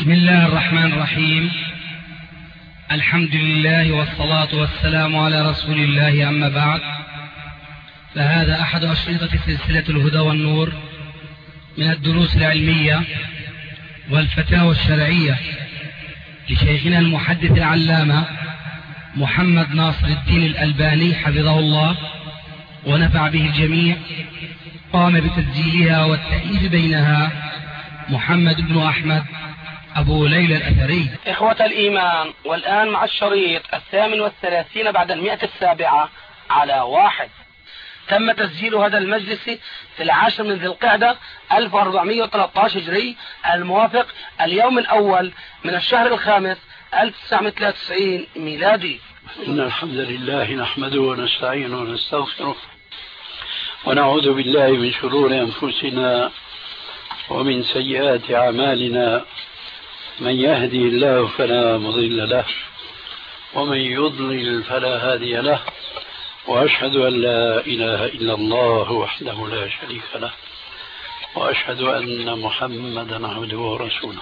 بسم الله الرحمن الرحيم. الحمد لله والصلاة والسلام على رسول الله، أما بعد، فهذا أحد أشرطة سلسلة الهدى والنور من الدروس العلمية والفتاوى الشرعية لشيخنا المحدث العلامة محمد ناصر الدين الألباني حفظه الله ونفع به الجميع. قام بتسجيلها والتأليف بينها محمد بن أحمد أبو ليلى الأثري. إخوة الإيمان، والآن مع الشريط 38 بعد 107 على 1. تم تسجيل هذا المجلس في 10 من ذي القعدة 1413 هجري، الموافق اليوم الأول من الشهر الخامس 1993 ميلادي. إن الحمد لله نحمده ونستعينه ونستغفره ونعوذ بالله من شرور أنفسنا ومن سيئات أعمالنا. من يهدي الله فلا مضل له ومن يضلل فلا هادي له، وأشهد أن لا إله إلا الله وحده لا شريك له، وأشهد أن محمدا عبده ورسوله.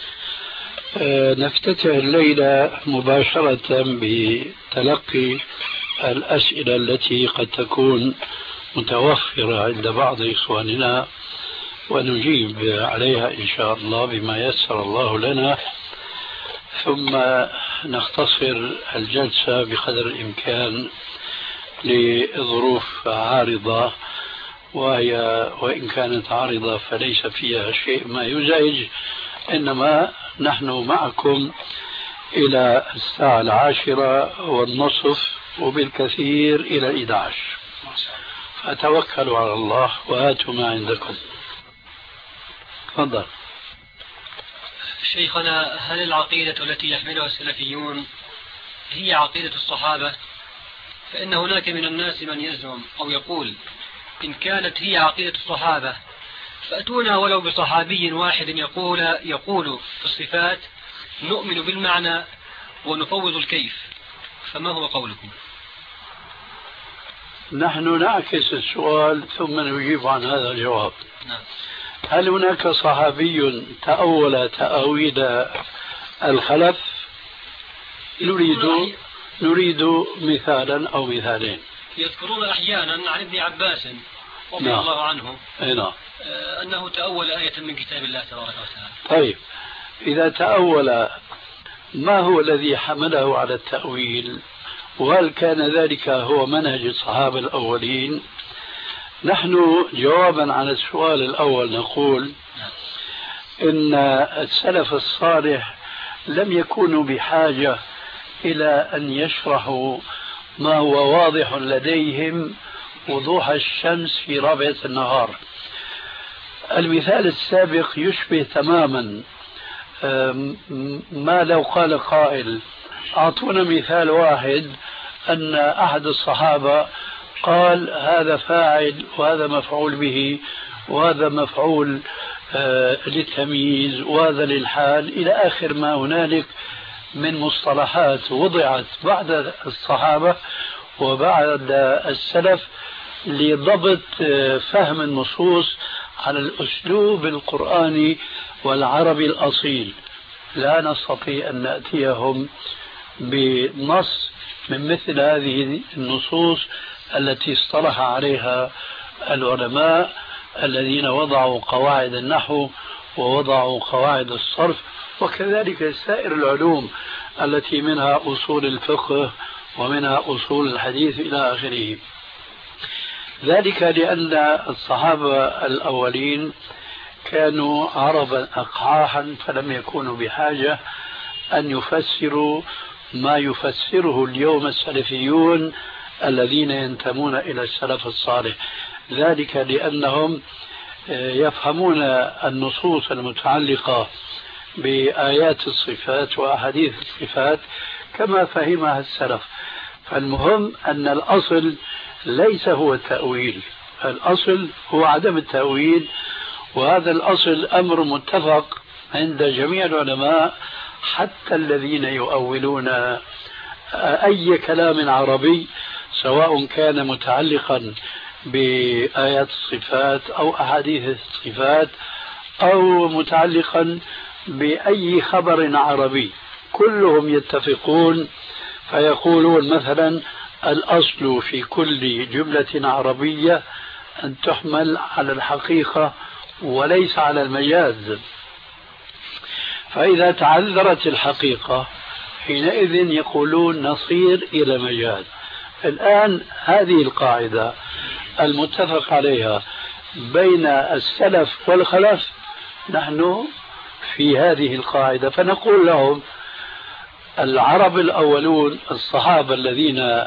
نفتتح الليلة مباشرة بتلقي الأسئلة التي قد تكون متوفرة عند بعض إخواننا، ونجيب عليها إن شاء الله بما يسر الله لنا، ثم نختصر الجلسة بقدر الإمكان لظروف عارضة، وإن كانت عارضة فليس فيها شيء ما يزعج، إنما نحن معكم إلى 10:10 وبالكثير إلى 11. فتوكلوا على الله وآتوا ما عندكم. تفضل. شيخنا، هل العقيدة التي يحملها السلفيون هي عقيدة الصحابة؟ فإن هناك من الناس من يزعم أو يقول إن كانت هي عقيدة الصحابة فأتونا ولو بصحابي واحد يقول في الصفات نؤمن بالمعنى ونفوض الكيف، فما هو قولكم؟ نحن نعكس السؤال ثم نجيب عن هذا الجواب. نعم. هل هناك صحابي تأول تأويل الخلف؟ نريد مثالا أو مثالين. يذكرون أحيانا عن ابن عباس رضي الله عنه أنه تأول آية من كتاب الله تبارك وتعالى. طيب، إذا تأول، ما هو الذي حمله على التأويل؟ وهل كان ذلك هو منهج الصحابة الأولين؟ نحن جوابا على السؤال الأول نقول إن السلف الصالح لم يكونوا بحاجة إلى أن يشرحوا ما هو واضح لديهم وضوح الشمس في رابعة النهار. المثال السابق يشبه تماما ما لو قال قائل أعطونا مثال واحد أن أحد الصحابة قال هذا فاعل وهذا مفعول به وهذا مفعول للتمييز وهذا للحال إلى آخر ما هنالك من مصطلحات وضعت بعد الصحابة وبعد السلف لضبط فهم النصوص على الأسلوب القرآني والعربي الأصيل. لا نستطيع أن نأتيهم بنص من مثل هذه النصوص التي اصطلح عليها العلماء الذين وضعوا قواعد النحو ووضعوا قواعد الصرف، وكذلك سائر العلوم التي منها أصول الفقه ومنها أصول الحديث إلى آخره. ذلك لأن الصحابة الأولين كانوا عربا أقحاحا، فلم يكونوا بحاجة أن يفسروا ما يفسره اليوم السلفيون الذين ينتمون إلى السلف الصالح. ذلك لأنهم يفهمون النصوص المتعلقة بآيات الصفات وأحاديث الصفات كما فهمها السلف. فالمهم أن الأصل ليس هو التأويل، الأصل هو عدم التأويل، وهذا الأصل أمر متفق عند جميع العلماء حتى الذين يؤولون أي كلام عربي سواء كان متعلقا بآيات الصفات أو أحاديث الصفات أو متعلقا بأي خبر عربي كلهم يتفقون فيقولون مثلا الأصل في كل جملة عربية أن تحمل على الحقيقة وليس على المجاز. فإذا تعذرت الحقيقة حينئذ يقولون نصير إلى مجاز. الآن هذه القاعدة المتفق عليها بين السلف والخلف، نحن في هذه القاعدة، فنقول لهم العرب الأولون الصحابة الذين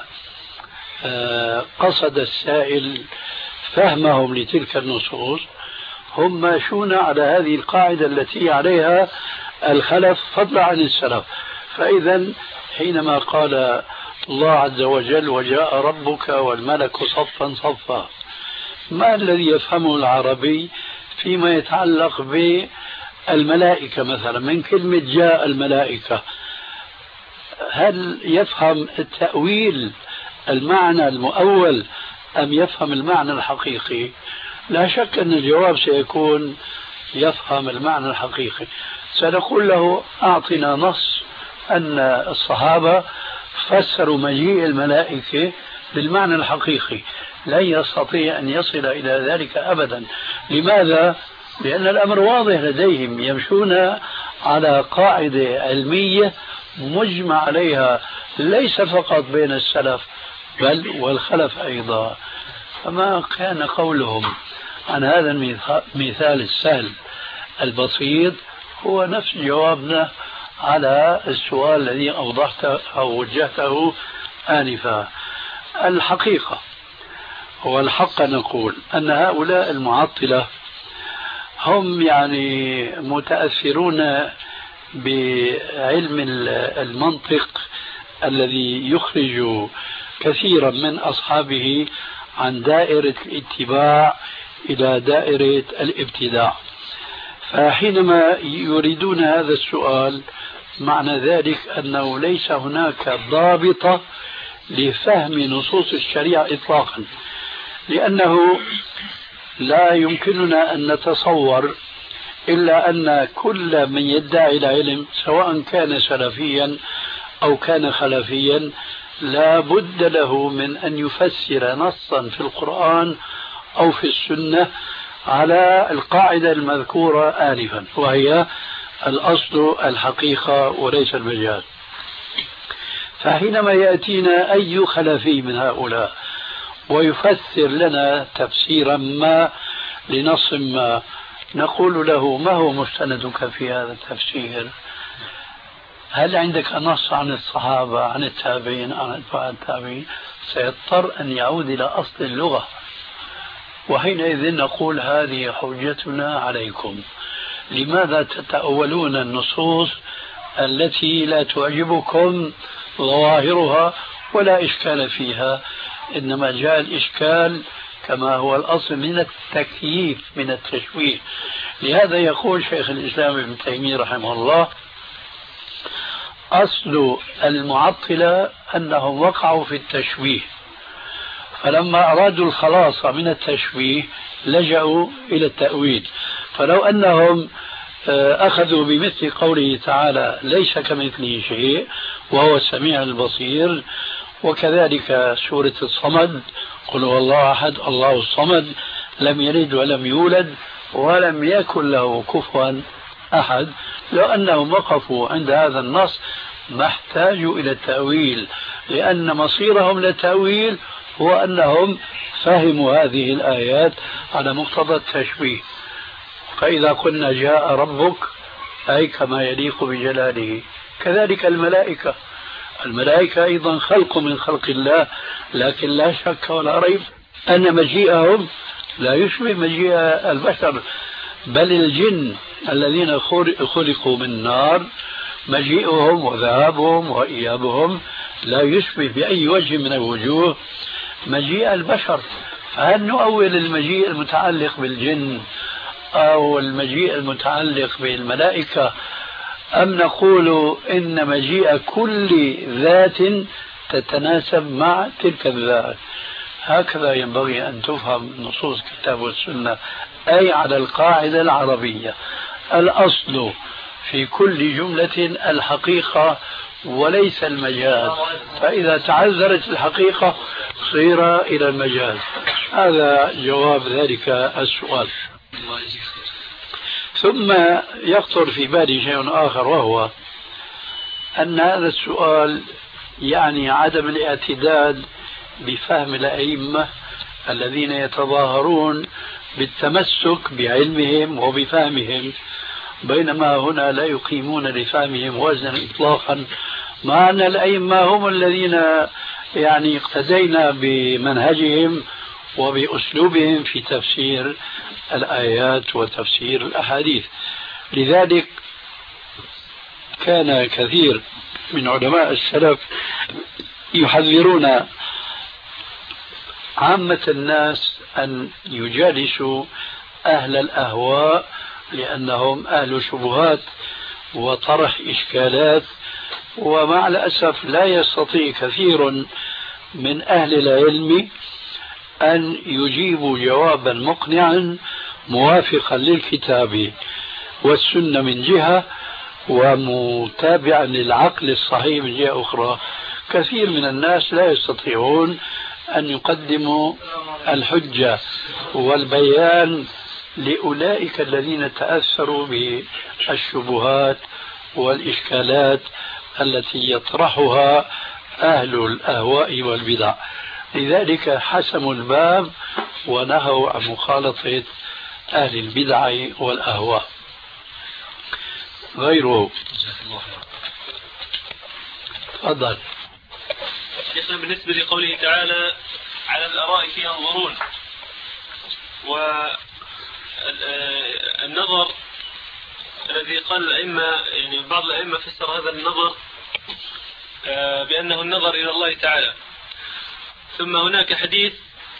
قصد السائل فهمهم لتلك النصوص هم ماشون على هذه القاعدة التي عليها الخلف فضلا عن السلف. فإذا حينما قال الله عز وجل وجاء ربك والملك صفا صفا، ما الذي يفهمه العربي فيما يتعلق بالملائكة مثلا من كلمة جاء الملائكة؟ هل يفهم التأويل المعنى المؤول أم يفهم المعنى الحقيقي؟ لا شك أن الجواب سيكون يفهم المعنى الحقيقي. سنقول له أعطنا نص أن الصحابة فسروا مجيء الملائكة بالمعنى الحقيقي. لن يستطيع أن يصل إلى ذلك أبدا. لماذا؟ لأن الأمر واضح لديهم، يمشون على قاعدة علمية مجمع عليها ليس فقط بين السلف بل والخلف أيضا. فما كان قولهم عن هذا المثال السهل البسيط هو نفس جوابنا على السؤال الذي أوضحته أو وجهته آنفا. الحقيقة والحق نقول أن هؤلاء المعطلة هم يعني متأثرون بعلم المنطق الذي يخرج كثيرا من أصحابه عن دائرة الاتباع إلى دائرة الابتداع. فحينما يريدون هذا السؤال معنى ذلك أنه ليس هناك ضابطة لفهم نصوص الشريعة إطلاقا، لأنه لا يمكننا أن نتصور إلا أن كل من يدعي العلم سواء كان سلفيا أو كان خلفيا لا بد له من أن يفسر نصا في القرآن أو في السنة على القاعدة المذكورة آنفا، وهي الأصل الحقيقة وليس المجاز. فحينما يأتينا أي خلفي من هؤلاء ويفسر لنا تفسيرا ما لنص ما، نقول له ما هو مستندك في هذا التفسير؟ هل عندك نص عن الصحابة عن التابعين عن أتباع التابعين؟ سيضطر أن يعود إلى أصل اللغة، وحينئذ نقول هذه حجتنا عليكم. لماذا تتأولون النصوص التي لا تعجبكم ظواهرها ولا إشكال فيها، إنما جاء الإشكال كما هو الأصل من التكييف من التشويه. لهذا يقول شيخ الإسلام ابن تيمية رحمه الله أصل المعطلة أنهم وقعوا في التشويه، فلما أرادوا الخلاص من التشويه لجأوا إلى التأويل. فلو أنهم أخذوا بمثل قوله تعالى ليس كمثله شيء وهو السميع البصير، وكذلك سورة الصمد قل هو الله أحد الله الصمد لم يلد ولم يولد ولم يكن له كفوا أحد، لو أنهم وقفوا عند هذا النص ما احتاجوا إلى التأويل، لأن مصيرهم للتأويل هو أنهم فهموا هذه الآيات على مقتضى التشبيه. فإذا قلنا جاء ربك أي كما يليق بجلاله، كذلك الملائكة. الملائكة أيضا خلق من خلق الله، لكن لا شك ولا ريب أن مجيئهم لا يشبه مجيء البشر، بل الجن الذين خلقوا من نار مجيئهم وذهابهم وإيابهم لا يشبه بأي وجه من الوجوه مجيء البشر. فهل نؤول المجيء المتعلق بالجن أو المجيء المتعلق بالملائكة، أم نقول إن مجيء كل ذات تتناسب مع تلك الذات؟ هكذا ينبغي أن تفهم نصوص الكتاب والسنة، أي على القاعدة العربية الأصل في كل جملة الحقيقة وليس المجاز، فإذا تعذرت الحقيقة صير إلى المجاز. هذا جواب ذلك السؤال. ثم يخطر في بالي شيء آخر، وهو أن هذا السؤال يعني عدم الاعتداد بفهم الأئمة الذين يتظاهرون بالتمسك بعلمهم وبفهمهم، بينما هنا لا يقيمون لفهمهم وزنا إطلاقا، مع أن الأئمة هم الذين يعني اقتدينا بمنهجهم وبأسلوبهم في تفسير الآيات وتفسير الأحاديث. لذلك كان كثير من علماء السلف يحذرون عامة الناس أن يجالسوا أهل الأهواء، لأنهم أهل شبهات وطرح إشكالات، ومع الأسف لا يستطيع كثير من أهل العلم أن يجيبوا جوابا مقنعا موافقا للكتاب والسنة من جهة، ومتابعا للعقل الصحيح من جهة أخرى. كثير من الناس لا يستطيعون أن يقدموا الحجة والبيان لأولئك الذين تأثروا بالشبهات والإشكالات التي يطرحها أهل الأهواء والبدع. لذلك حسموا الباب ونهوا عن مخالطة أهل البدع والأهواء. غيره تفضل. شيخنا، بالنسبة لقوله تعالى على الأرائك ينظرون، والنظر الذي قال الأئمة، يعني بعض الأئمة فسر هذا النظر بأنه النظر إلى الله تعالى. ثم هناك حديث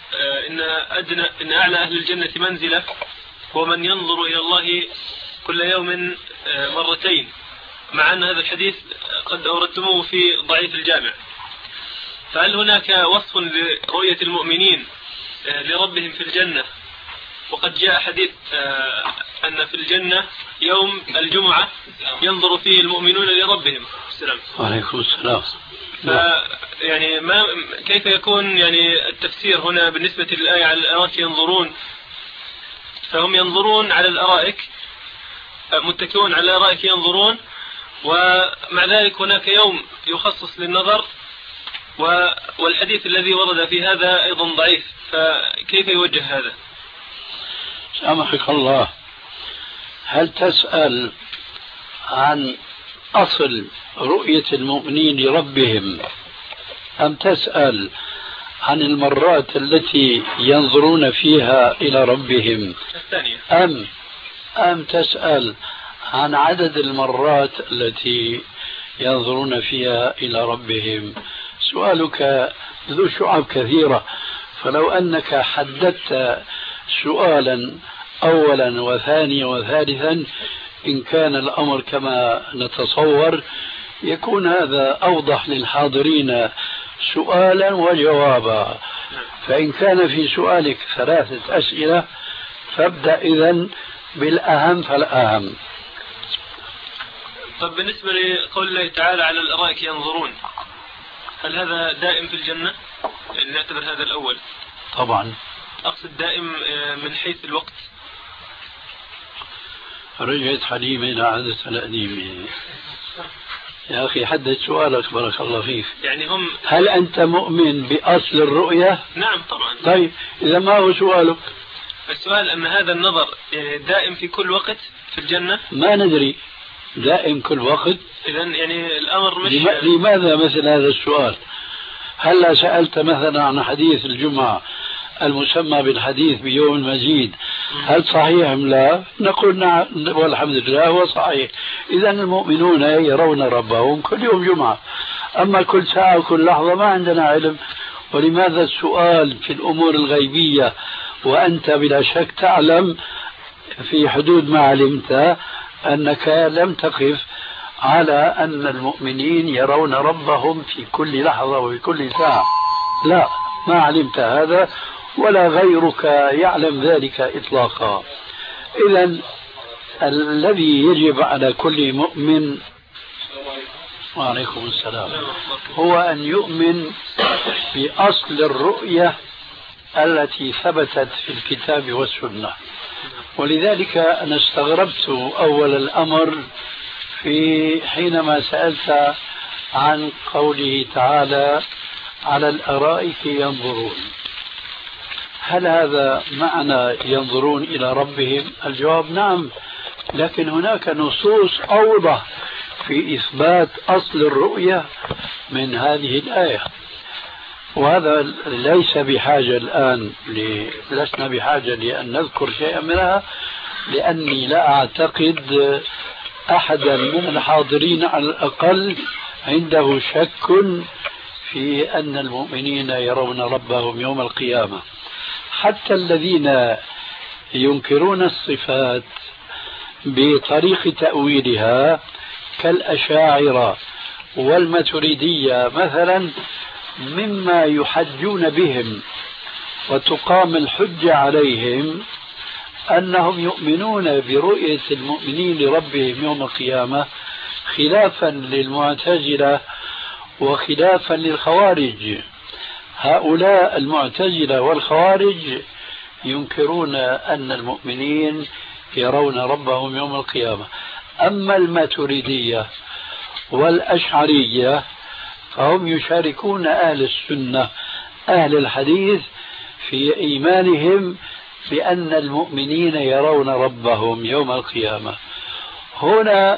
إن أعلى أهل الجنة منزلة هو من ينظر إلى الله كل يوم مرتين، مع أن هذا الحديث قد أوردتموه في ضعيف الجامع. فهل هناك وصف لرؤية المؤمنين لربهم في الجنة؟ وقد جاء حديث أن في الجنة يوم الجمعة ينظر فيه المؤمنون لربهم. السلام عليكم السلام. يعني كيف يكون يعني التفسير هنا بالنسبة للآية على الأرائك ينظرون؟ فهم ينظرون على الأرائك، متكئون على الأرائك ينظرون، ومع ذلك هناك يوم يخصص للنظر، والحديث الذي ورد في هذا أيضا ضعيف، فكيف يوجه هذا؟ سامحك الله، هل تسأل عن أصل رؤية المؤمنين لربهم، أم تسأل عن المرات التي ينظرون فيها إلى ربهم، الثانية، أم تسأل عن عدد المرات التي ينظرون فيها إلى ربهم؟ سؤالك ذو شعب كثيرة، فلو أنك حددت سؤالا أولا وثانيا وثالثا، إن كان الأمر كما نتصور يكون هذا أوضح للحاضرين سؤالا وجوابا. فإن كان في سؤالك 3 أسئلة فابدأ إذن بالأهم فالأهم. طب بالنسبة لقول الله تعالى على الأرائك ينظرون، هل هذا دائم في الجنة؟ يعني نعتبر هذا الأول. طبعا. أقصد دائم من حيث الوقت. رجعت حليمة إلى عادتها القديمة. يا أخي حدد سؤالك بارك الله فيك. يعني هل أنت مؤمن بأصل الرؤية؟ نعم طبعا. طيب إذا ما هو سؤالك؟ السؤال أن هذا النظر يعني دائم في كل وقت في الجنة؟ ما ندري. دائم كل وقت؟ إذن يعني الأمر مش لماذا مثل هذا السؤال؟ هلا سألت مثلا عن حديث الجمعة المسمى بالحديث بيوم المزيد، هل صحيح أم لا؟ نقول نعم والحمد لله هو صحيح. إذا المؤمنون يرون ربهم كل يوم جمعة، أما كل ساعة وكل لحظة ما عندنا علم. ولماذا السؤال في الأمور الغيبية وأنت بلا شك تعلم في حدود ما علمت أنك لم تقف على أن المؤمنين يرون ربهم في كل لحظة وفي كل ساعة؟ لا، ما علمت هذا ولا غيرك يعلم ذلك إطلاقا. إذن الذي يجب على كل مؤمن وعليكم السلام هو أن يؤمن بأصل الرؤية التي ثبتت في الكتاب والسنة. ولذلك أنا استغربت أول الأمر في حينما سألت عن قوله تعالى على الأرائك ينظرون. هل هذا معنى ينظرون إلى ربهم؟ الجواب نعم، لكن هناك نصوص أوضح في إثبات أصل الرؤية من هذه الآية، وهذا ليس بحاجة الآن لسنا بحاجة لأن نذكر شيئا منها، لأني لا أعتقد أحدا من الحاضرين على الأقل عنده شك في أن المؤمنين يرون ربهم يوم القيامة. حتى الذين ينكرون الصفات بطريق تأويلها كالأشاعرة والماتريدية مثلا مما يحجون بهم وتقام الحجة عليهم أنهم يؤمنون برؤية المؤمنين لربهم يوم القيامة، خلافا للمعتزلة وخلافا للخوارج. هؤلاء المعتزلة والخوارج ينكرون أن المؤمنين يرون ربهم يوم القيامة. أما الماتريدية والأشعرية فهم يشاركون أهل السنة أهل الحديث في إيمانهم بأن المؤمنين يرون ربهم يوم القيامة. هنا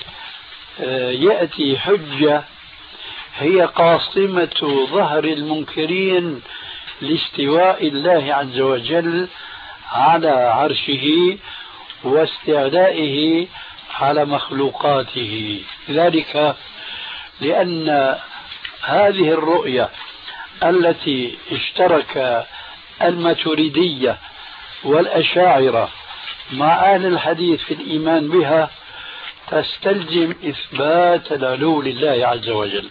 يأتي حجة هي قاصمة ظهر المنكرين لاستواء الله عز وجل على عرشه واستعلائه على مخلوقاته. ذلك لأن هذه الرؤية التي اشترك الماتريدية والأشاعرة مع أهل الحديث في الإيمان بها تستلزم إثبات العلو لله عز وجل،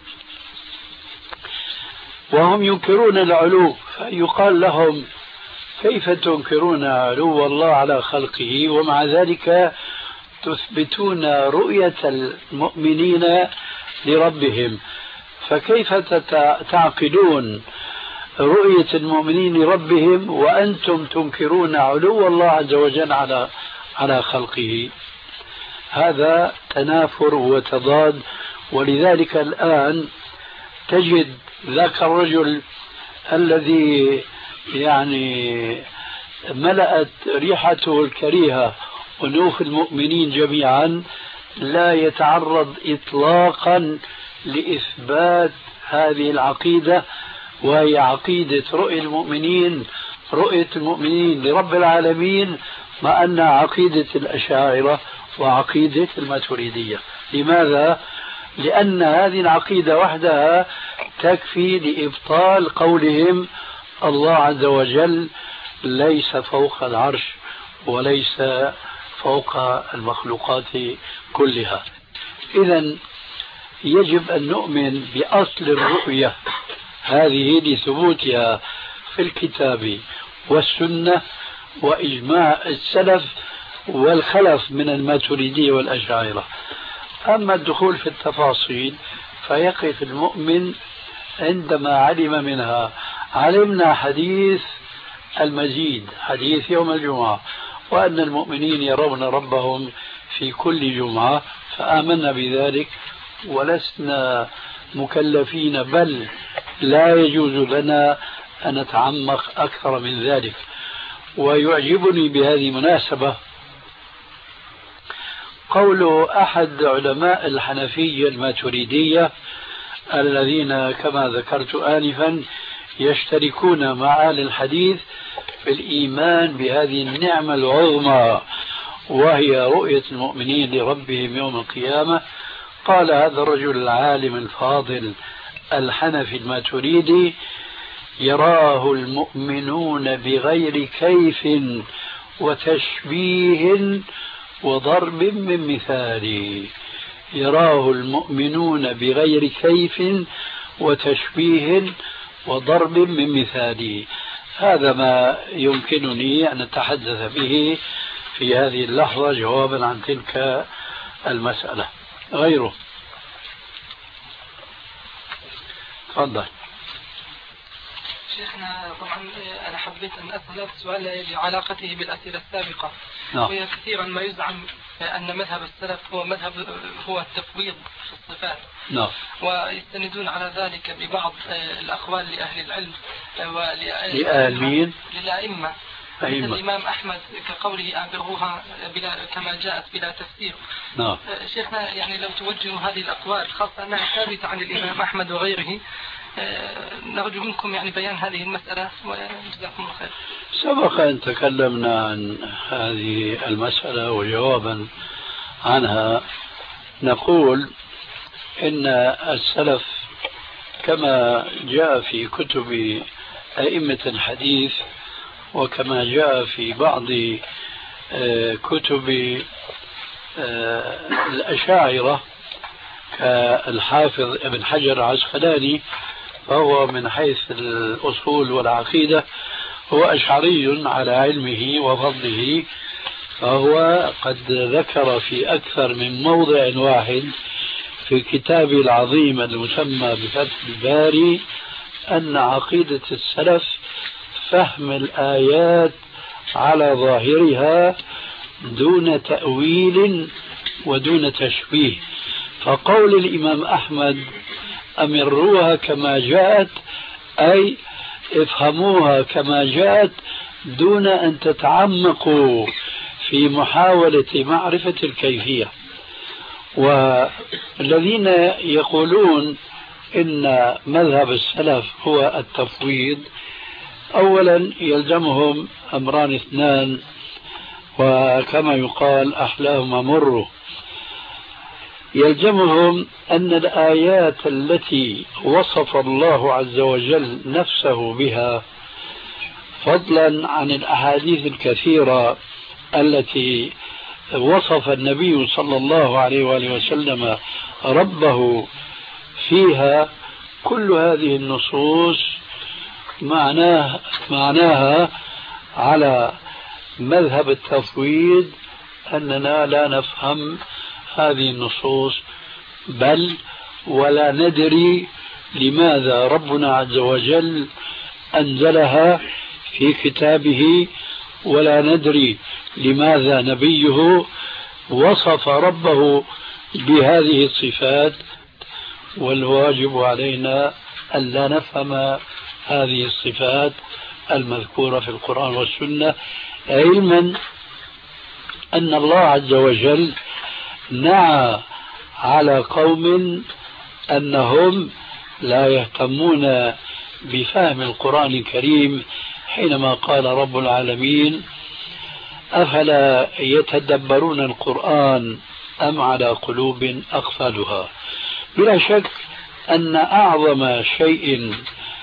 وهم ينكرون العلو، فيقال لهم كيف تنكرون علو الله على خلقه ومع ذلك تثبتون رؤية المؤمنين لربهم؟ فكيف تعقدون رؤية المؤمنين لربهم وأنتم تنكرون علو الله عز وجل على خلقه؟ هذا تنافر وتضاد. ولذلك الآن تجد ذاك الرجل الذي يعني ملأت ريحته الكريهة أنوف المؤمنين جميعا لا يتعرض إطلاقا لإثبات هذه العقيدة، وهي عقيدة رؤية المؤمنين لرب العالمين، مع أن عقيدة الأشاعرة وعقيدة الماتريدية. لماذا؟ لأن هذه العقيدة وحدها تكفي لإبطال قولهم الله عز وجل ليس فوق العرش وليس فوق المخلوقات كلها. إذن يجب أن نؤمن بأصل الرؤية هذه لثبوتها في الكتاب والسنة وإجماع السلف والخلف من الماتريدية والأشاعرة. أما الدخول في التفاصيل فيقف المؤمن عندما علم منها. علمنا حديث المزيد، حديث يوم الجمعة، وأن المؤمنين يرون ربهم في كل جمعة، فآمنا بذلك ولسنا مكلفين، بل لا يجوز لنا أن نتعمق أكثر من ذلك. ويعجبني بهذه المناسبة قول أحد علماء الحنفية الماتريدية الذين كما ذكرت آنفا يشتركون مع أهل الحديث في الإيمان بهذه النعمة العظمى وهي رؤية المؤمنين لربهم يوم القيامة. قال هذا الرجل العالم الفاضل الحنفي الماتريدي: يراه المؤمنون بغير كيف وتشبيه وضرب من مثال. يراه المؤمنون بغير كيف وتشبيه وضرب من مثال. هذا ما يمكنني أن أتحدث به في هذه اللحظة جوابا عن تلك المسألة. غيره؟ تفضل. شيخنا طبعا أنا حبيت أن أسأل سؤال لعلاقته بالأسئلة السابقة. وهي كثيرا ما يزعم أن مذهب السلف هو التفويض في الصفات. ويستندون على ذلك ببعض الأقوال لأهل العلم للأئمة مثل الإمام أحمد كقوله أعبروها كما جاءت بلا تفسير. شيخنا يعني لو توجهوا هذه الأقوال خاصة أنها ثابتة عن الإمام أحمد وغيره، نرجو منكم يعني بيان هذه المسألة وجزاكم الله خير. سبق أن تكلمنا عن هذه المسألة وجوابا عنها نقول إن السلف كما جاء في كتب أئمة الحديث وكما جاء في بعض كتب الأشاعرة كالحافظ ابن حجر العسقلاني، فهو من حيث الأصول والعقيدة هو أشعري على علمه وفضله، فهو قد ذكر في أكثر من موضع واحد في كتابه العظيم المسمى بفتح الباري أن عقيدة السلف فهم الآيات على ظاهرها دون تأويل ودون تشبيه. فقول الإمام أحمد أمروها كما جاءت أي افهموها كما جاءت دون أن تتعمقوا في محاولة معرفة الكيفية. والذين يقولون إن مذهب السلف هو التفويض أولا يلزمهم أمران اثنان، وكما يقال أحلاهما مر. يلزمهم أن الآيات التي وصف الله عز وجل نفسه بها فضلا عن الأحاديث الكثيرة التي وصف النبي صلى الله عليه وآله وسلم ربه فيها، كل هذه النصوص معناها على مذهب التفويض أننا لا نفهم هذه النصوص بل ولا ندري لماذا ربنا عز وجل أنزلها في كتابه، ولا ندري لماذا نبيه وصف ربه بهذه الصفات، والواجب علينا أن لا نفهم هذه الصفات المذكورة في القرآن والسنة، علما أن الله عز وجل نعى على قوم أنهم لا يهتمون بفهم القرآن الكريم حينما قال رب العالمين أفلا يتدبرون القرآن أم على قلوب أقفالها. بلا شك أن أعظم شيء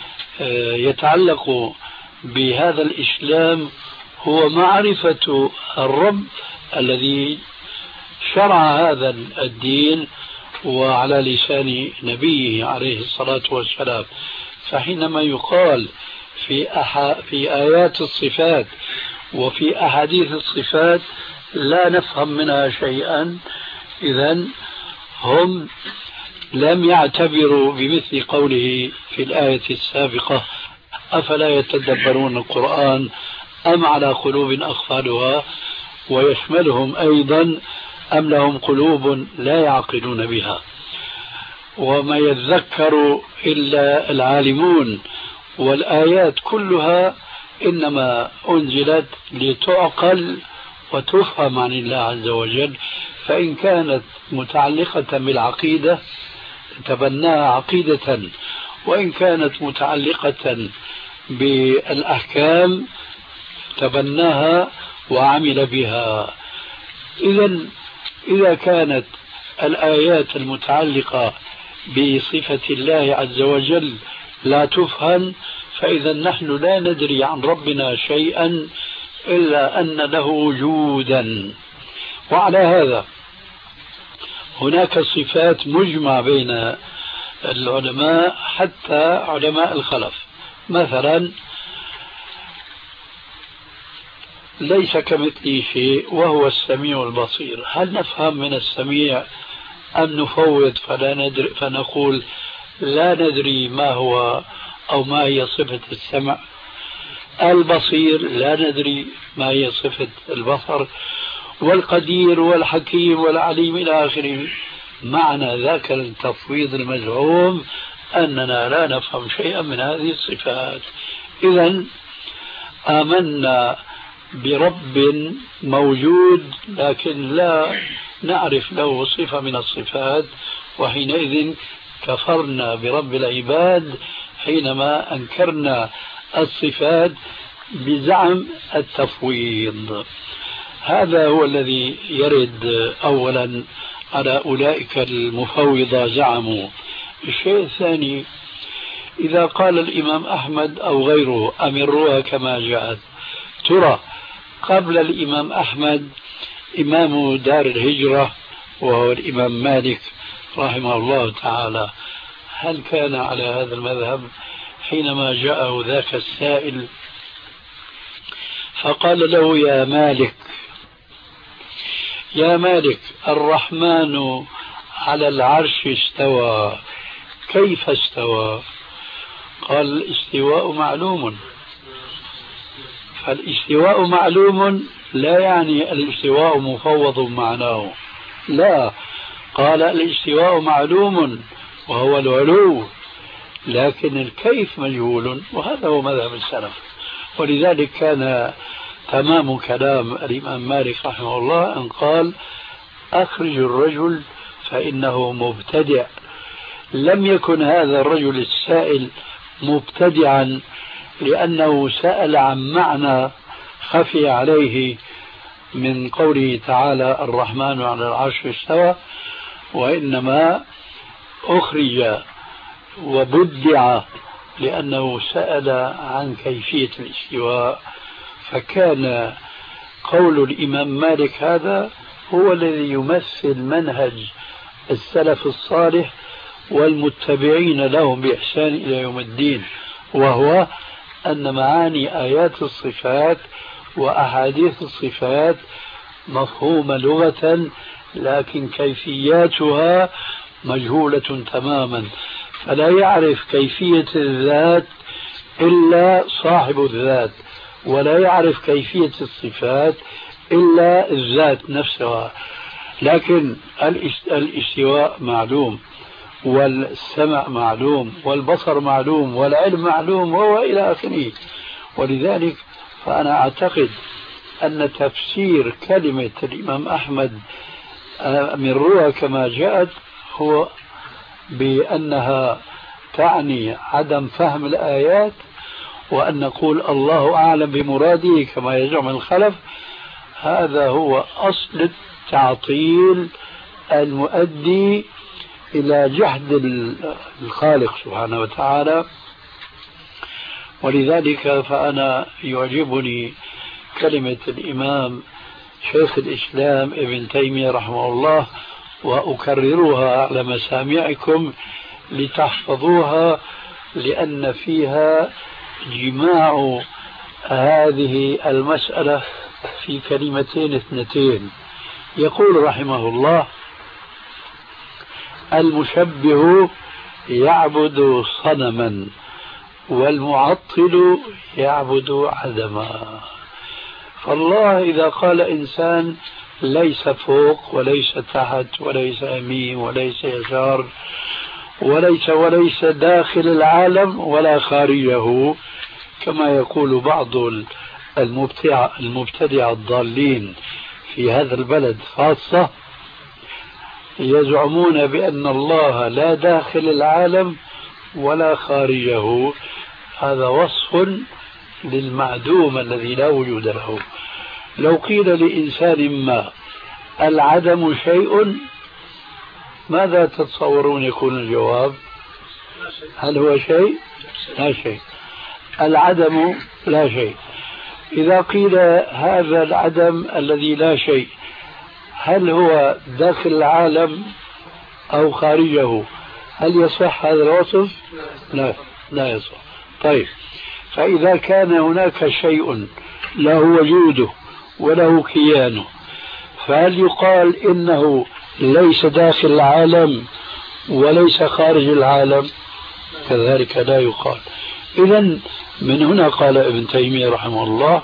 يتعلق بهذا الإسلام هو معرفة الرب الذي شرع هذا الدين وعلى لسان نبيه عليه الصلاة والسلام. فحينما يقال في آيات الصفات وفي أحاديث الصفات لا نفهم منها شيئا، إذن هم لم يعتبروا بمثل قوله في الآية السابقة أفلا يتدبرون القرآن أم على قلوب أقفالها، ويشملهم أيضا أم لهم قلوب لا يعقلون بها. وما يذكر إلا العالمون، والآيات كلها إنما أنزلت لتعقل وتفهم عن الله عز وجل، فإن كانت متعلقة بالعقيدة تبناها عقيدة، وإن كانت متعلقة بالأحكام تبناها وعمل بها. إذا كانت الآيات المتعلقة بصفة الله عز وجل لا تفهم، فإذا نحن لا ندري عن ربنا شيئا إلا أن له وجودا. وعلى هذا هناك صفات مجمع بين العلماء حتى علماء الخلف. مثلا ليس كمثله شيء وهو السميع البصير. هل نفهم من السميع أم نفوض فنقول لا ندري ما هو أو ما هي صفة السمع؟ البصير لا ندري ما هي صفة البصر، والقدير والحكيم والعليم إلى آخره. معنى ذاك التفويض المزعوم أننا لا نفهم شيئا من هذه الصفات. إذن آمنا برب موجود لكن لا نعرف له صفة من الصفات، وحينئذ كفرنا برب العباد حينما أنكرنا الصفات بزعم التفويض. هذا هو الذي يرد أولا على أولئك المفوضة زعموا. الشيء الثاني، إذا قال الإمام أحمد أو غيره أمروها كما جاءت، ترى قبل الإمام أحمد إمام دار الهجرة وهو الإمام مالك رحمه الله تعالى، هل كان على هذا المذهب حينما جاءه ذاك السائل فقال له يا مالك الرحمن على العرش استوى، كيف استوى؟ قال الاستواء معلوم. فالاستواء معلوم لا يعني الاستواء مفوض معناه، لا، قال الاستواء معلوم وهو العلو، لكن الكيف مجهول، وهذا هو مذهب السلف. ولذلك كان تمام كلام الإمام مالك رحمه الله أن قال أخرج الرجل فإنه مبتدع. لم يكن هذا الرجل السائل مبتدعا لأنه سأل عن معنى خفي عليه من قوله تعالى الرحمن على العرش استوى، وإنما أخرج وبدع لأنه سأل عن كيفية الاستواء. فكان قول الإمام مالك هذا هو الذي يمثل منهج السلف الصالح والمتبعين لهم بإحسان إلى يوم الدين، وهو أن معاني آيات الصفات وأحاديث الصفات مفهومة لغة، لكن كيفياتها مجهولة تماما. فلا يعرف كيفية الذات إلا صاحب الذات، ولا يعرف كيفية الصفات إلا الذات نفسها. لكن الاستواء معلوم، والسمع معلوم، والبصر معلوم، والعلم معلوم، وهو إلى آخره. ولذلك فأنا أعتقد أن تفسير كلمة الإمام أحمد أمروها كما جاءت هو بأنها تعني عدم فهم الآيات، وأن نقول الله أعلم بمراده كما يزعم الخلف. هذا هو أصل التعطيل المؤدي إلى جحد الخالق سبحانه وتعالى. ولذلك فأنا يعجبني كلمة الإمام شيخ الإسلام ابن تيمية رحمه الله، وأكررها على مسامعكم لتحفظوها، لأن فيها جماع هذه المسألة في كلمتين اثنتين. يقول رحمه الله المشبه يعبد صنما والمعطل يعبد عدما. فالله إذا قال إنسان ليس فوق وليس تحت وليس يمين وليس يسار وليس داخل العالم ولا خارجه، كما يقول بعض المبتدع الضالين في هذا البلد خاصة، يزعمون بأن الله لا داخل العالم ولا خارجه. هذا وصف للمعدوم الذي لا وجود له. لو قيل لإنسان ما العدم شيء، ماذا تتصورون يكون الجواب؟ هل هو شيء؟ لا شيء. العدم لا شيء. إذا قيل هذا العدم الذي لا شيء هل هو داخل العالم أو خارجه، هل يصح هذا الوصف؟ لا يصح. طيب، فإذا كان هناك شيء له وجوده وله كيانه، فهل يقال إنه ليس داخل العالم وليس خارج العالم؟ كذلك لا يقال. إذن من هنا قال ابن تيمية رحمه الله: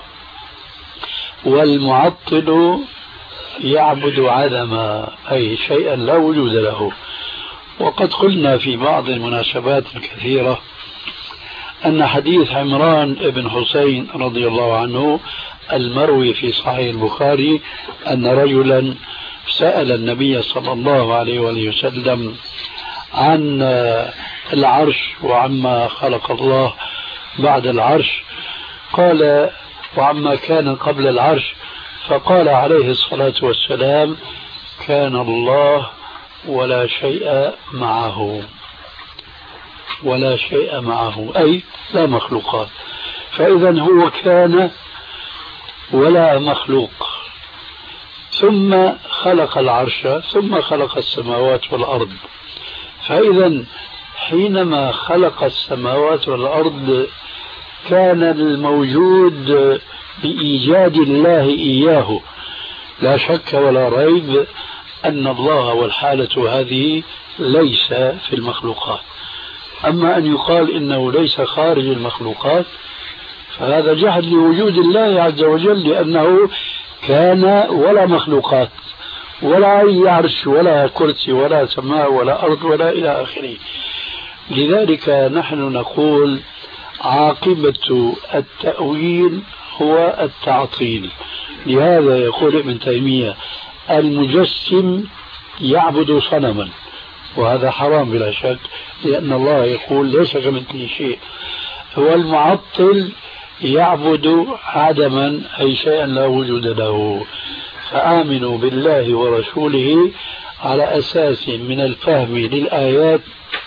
والمعطل يعبد عدما، أي شيئا لا وجود له. وقد قلنا في بعض المناسبات الكثيرة أن حديث عمران بن حسين رضي الله عنه المروي في صحيح البخاري أن رجلا سأل النبي صلى الله عليه وسلم عن العرش وعما خلق الله بعد العرش، قال: وعما كان قبل العرش، فقال عليه الصلاة والسلام: كان الله ولا شيء معه. ولا شيء معه أي لا مخلوقات. فإذا هو كان ولا مخلوق، ثم خلق العرش، ثم خلق السماوات والأرض. فإذا حينما خلق السماوات والأرض كان الموجود بإيجاد الله إياه، لا شك ولا ريب أن الله والحالة هذه ليس في المخلوقات. أما أن يقال إنه ليس خارج المخلوقات فهذا جحد لوجود الله عز وجل، لأنه كان ولا مخلوقات، ولا أي عرش ولا كرسي ولا سماء ولا أرض ولا إلى آخره. لذلك نحن نقول عاقبة التأويل هو التعطيل. لهذا يقول ابن تيمية: المجسم يعبد صنما، وهذا حرام بلا شك، لأن الله يقول ليس كمثله شيء. والمعطل يعبد عدما، أي شيئا لا وجود له. فآمنوا بالله ورسوله على أساس من الفهم للآيات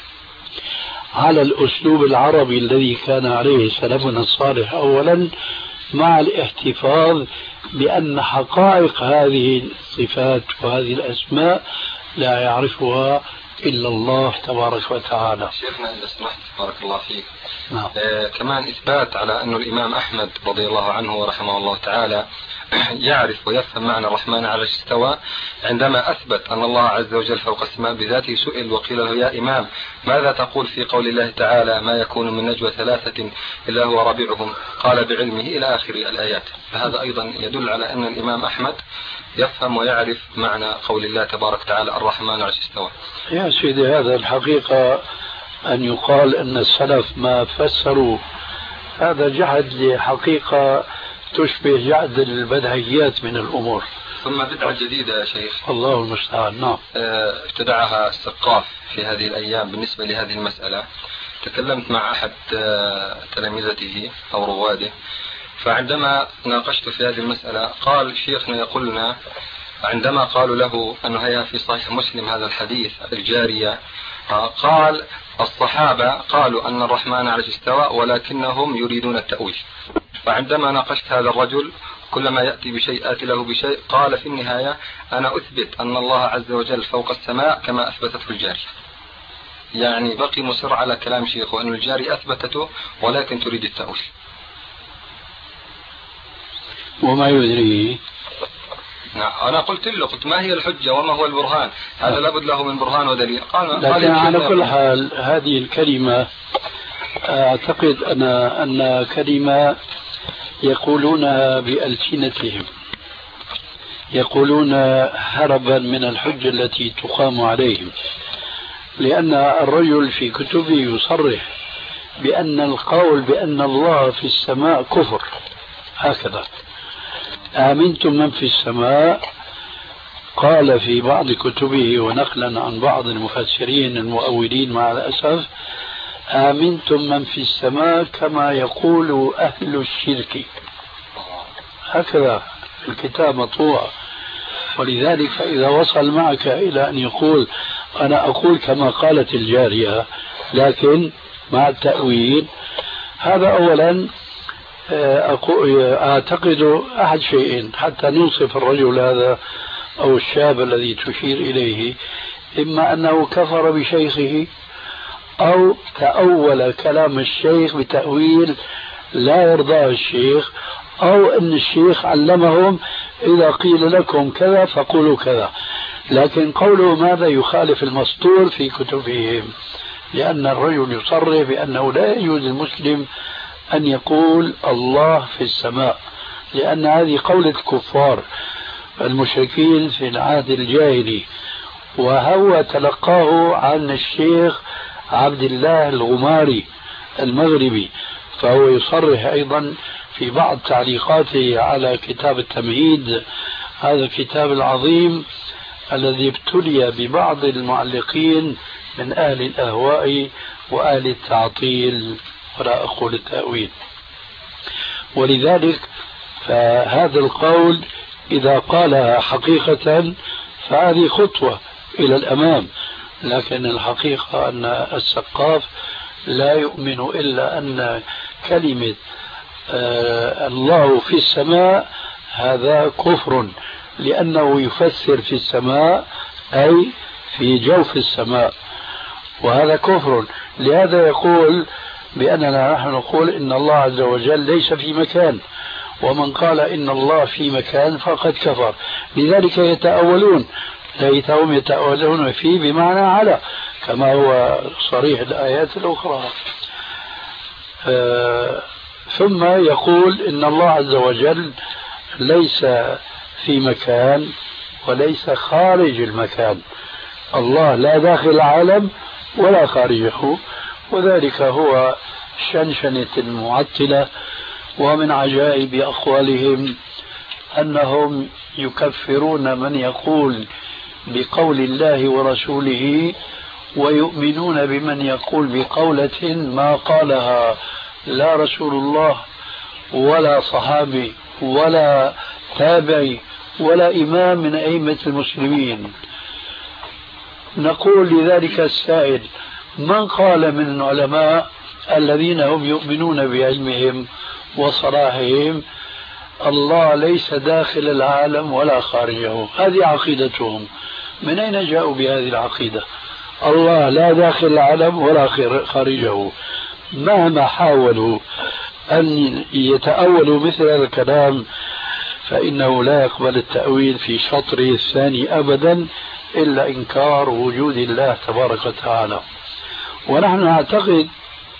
على الأسلوب العربي الذي كان عليه سلفنا الصالح أولا، مع الاحتفاظ بأن حقائق هذه الصفات وهذه الأسماء لا يعرفها إلا الله تبارك وتعالى. شيخنا إذا سمحت بارك الله فيك، نعم. كمان إثبات على أن الإمام أحمد رضي الله عنه ورحمه الله تعالى يعرف ويفهم معنى الرحمن على استوى، عندما أثبت أن الله عز وجل فوق السماء بذاته سئل وقيل له: يا إمام، ماذا تقول في قول الله تعالى: ما يكون من نجوى ثلاثة إلا هو رابعهم، قال: بعلمه، إلى آخر الآيات. فهذا أيضا يدل على أن الإمام أحمد يفهم ويعرف معنى قول الله تبارك وتعالى الرحمن على استوى. يا سيدي، هذا الحقيقة أن يقال أن السلف ما فسروا، هذا جحد لحقيقة تشبه جعد البدهيات من الأمور. ثم بدعة جديدة يا شيخ، الله المستعان. نعم. ابتدعها السقاف في هذه الأيام بالنسبة لهذه المسألة. تكلمت مع أحد تلامذته أو رواده، فعندما ناقشت في هذه المسألة قال: شيخنا يقول لنا عندما قالوا له أنه هي في صحيح مسلم هذا الحديث الجارية، قال: الصحابة قالوا أن الرحمن على استوى ولكنهم يريدون التأويل. فعندما ناقشت هذا الرجل كلما يأتي بشيء آتي له بشيء، قال في النهاية: أنا أثبت أن الله عز وجل فوق السماء كما أثبتته الجارية. يعني بقي مصر على كلام شيخه أن الجارية أثبتته ولكن تريد التأويل. وما يدري. نعم. أنا قلت له ما هي الحجة وما هو البرهان؟ هذا لابد له من برهان ودليل. لكن على كل حال هذه الكلمة أعتقد أن كلمة يقولونها بألسنتهم، يقولون هربا من الحجة التي تقام عليهم، لأن الرجل في كتبه يصرح بأن القول بأن الله في السماء كفر. هكذا: آمنتم من في السماء، قال في بعض كتبه ونقلا عن بعض المفسرين المؤولين مع الأسف: آمنتم من في السماء كما يقول أهل الشرك. هكذا الكتاب مطبوع. ولذلك فإذا وصل معك إلى أن يقول: أنا أقول كما قالت الجارية لكن مع التأويل، هذا أولا أعتقد أحد شيئين حتى نوصف الرجل هذا أو الشاب الذي تشير إليه: إما أنه كفر بشيخه، أو تأول كلام الشيخ بتأويل لا يرضاه الشيخ، أو أن الشيخ علمهم إذا قيل لكم كذا فقولوا كذا. لكن قوله ماذا يخالف المسطور في كتبهم، لأن الرجل يصرح بأنه لا يجوز المسلم أن يقول الله في السماء، لأن هذه قولة الكفار المشركين في العهد الجاهلي، وهو تلقاه عن الشيخ عبد الله الغماري المغربي. فهو يصرح أيضا في بعض تعليقاته على كتاب التمهيد، هذا الكتاب العظيم الذي ابتلي ببعض المعلقين من أهل الأهواء وأهل التعطيل ولا أقول التأويل. ولذلك فهذا القول إذا قالها حقيقة فهذه خطوة إلى الأمام، لكن الحقيقة أن السقاف لا يؤمن إلا أن كلمة الله في السماء هذا كفر، لأنه يفسر في السماء أي في جوف السماء، وهذا كفر. لهذا يقول بأننا نحن نقول إن الله عز وجل ليس في مكان، ومن قال إن الله في مكان فقد كفر. لذلك يتأولون، ليتهم يتأولون فيه بمعنى على، كما هو صريح الآيات الأخرى. ثم يقول إن الله عز وجل ليس في مكان وليس خارج المكان، الله لا داخل العالم ولا خارجه، وذلك هو شنشنة المعطلة. ومن عجائب أقوالهم أنهم يكفرون من يقول بقول الله ورسوله، ويؤمنون بمن يقول بقولة ما قالها لا رسول الله ولا صحابي ولا تابعي ولا إمام من أئمة المسلمين. نقول لذلك السائل: من قال من العلماء الذين هم يؤمنون بعلمهم وصلاحهم الله ليس داخل العالم ولا خارجه؟ هذه عقيدتهم. من أين جاءوا بهذه العقيدة؟ الله لا داخل العالم ولا خارجه. مهما حاولوا أن يتأولوا مثل هذا الكلام فإنه لا يقبل التأويل في شطره الثاني أبدا إلا إنكار وجود الله تبارك وتعالى. ونحن نعتقد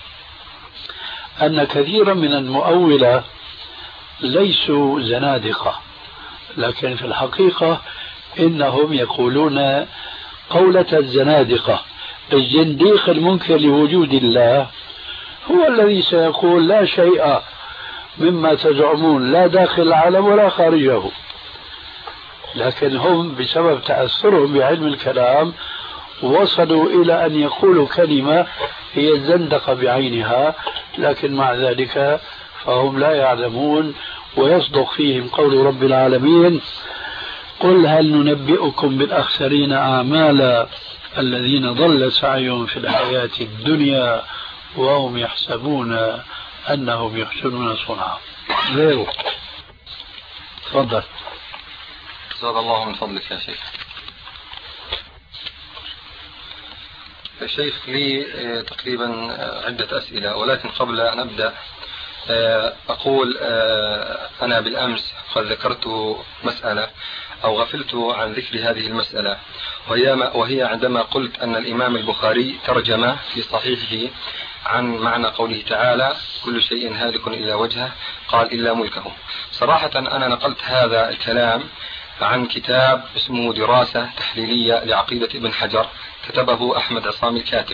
أن كثيرا من المؤولة ليسوا زنادقة، لكن في الحقيقة إنهم يقولون قولة الزنادقة. الزنديق المنكر لوجود الله هو الذي سيقول لا شيء مما تزعمون لا داخل العالم ولا خارجه، لكن هم بسبب تأثرهم بعلم الكلام وصلوا إلى أن يقولوا كلمة هي الزندقة بعينها، لكن مع ذلك فهم لا يعلمون. ويصدق فيهم قول رب العالمين: قل هل ننبئكم بالأخسرين أعمالا الذين ضل سعيهم في الحياة الدنيا وهم يحسبون أنهم يحسنون صنعا. غيره. تفضل. زاد الله من فضلك يا شيخ. الشيخ لي تقريبا عدة أسئلة، ولكن قبل أن أبدأ أقول أنا بالأمس قد ذكرت مسألة أو غفلت عن ذكر هذه المسألة، وهي عندما قلت أن الإمام البخاري ترجم في صحيحه عن معنى قوله تعالى: كل شيء هالك إلا وجهه، قال إلا ملكه. صراحة أنا نقلت هذا الكلام عن كتاب اسمه دراسة تحليلية لعقيدة ابن حجر، كتبه أحمد عصام الكاتب،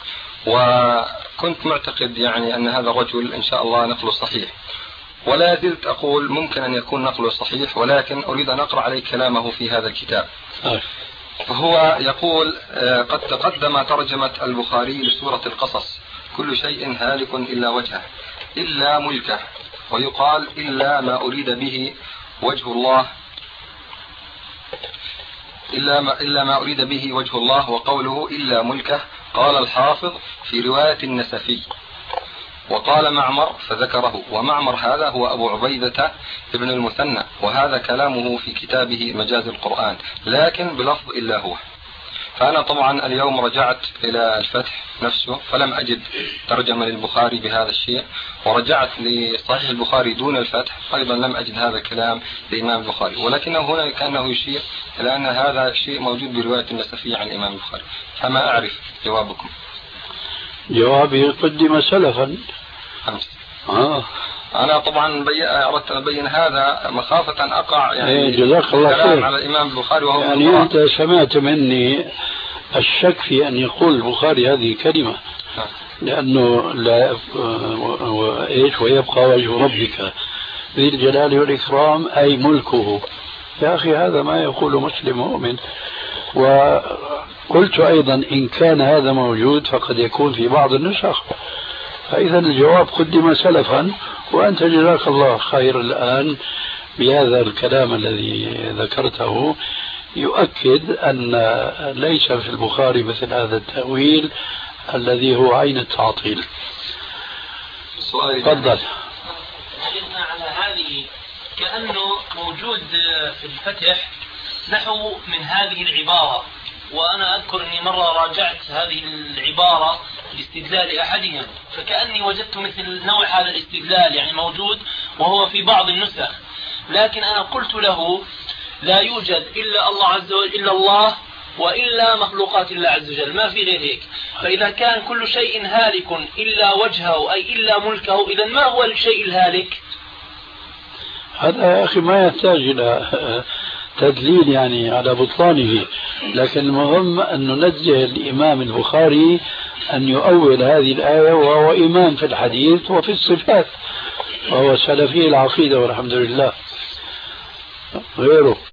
وكنت معتقد يعني أن هذا الرجل إن شاء الله نقله صحيح، ولا زلت أقول ممكن أن يكون نقله صحيح، ولكن أريد أن أقرأ عليه كلامه في هذا الكتاب. فهو يقول: قد تقدم ترجمة البخاري لسورة القصص: كل شيء هالك إلا وجهه إلا ملكه، ويقال إلا ما أريد به وجه الله، إلا ما أريد به وجه الله. وقوله إلا ملكه قال الحافظ في رواية النسفي، وقال معمر فذكره، ومعمر هذا هو أبو عبيدة ابن المثنى، وهذا كلامه في كتابه مجاز القرآن، لكن بلفظ إلا هو. فأنا طبعا اليوم رجعت إلى الفتح نفسه فلم أجد ترجمة للبخاري بهذا الشيء، ورجعت لصحيح البخاري دون الفتح أيضا لم أجد هذا الكلام لإمام البخاري، ولكنه هنا كأنه يشير إلى أن هذا الشيء موجود برواية النسفية عن الإمام البخاري. فما أعرف جوابكم. جوابي قدم سلفا أمس. أنا طبعا أردت أن أبين هذا مخافة أن أقع يعني جزاك الله خير على الإمام البخاري وهو يعني أنت سمعت مني الشك في أن يقول البخاري هذه كلمة لأنه لا إيش ويبقى وجه ربك ذي الجلال والإكرام أي ملكه. يا أخي هذا ما يقول مسلم مؤمن. وقلت أيضا إن كان هذا موجود فقد يكون في بعض النسخ، فإذا الجواب قدم سلفا، وأنت جزاك الله خير الآن بهذا الكلام الذي ذكرته يؤكد أن ليس في البخاري مثل هذا التأويل الذي هو عين التعطيل. تفضل. على هذه كأنه موجود في الفتح نحو من هذه العبارة، وأنا أذكر أني مرة راجعت هذه العبارة لاستدلال أحدهم، فكأني وجدت مثل نوع هذا الاستدلال يعني موجود وهو في بعض النسخ، لكن أنا قلت له لا يوجد إلا الله عز وجل إلا الله وإلا مخلوقات الله عز وجل، ما في غير هيك. فإذا كان كل شيء هالك إلا وجهه أي إلا ملكه، إذا ما هو الشيء الهالك؟ هذا يا أخي ما يحتاج إلى تدليل يعني على بطلانه، لكن المهم أن ننزه الإمام البخاري أن يؤول هذه الآية، وهو إمام في الحديث وفي الصفات، وهو سلفي العقيدة والحمد لله. غيره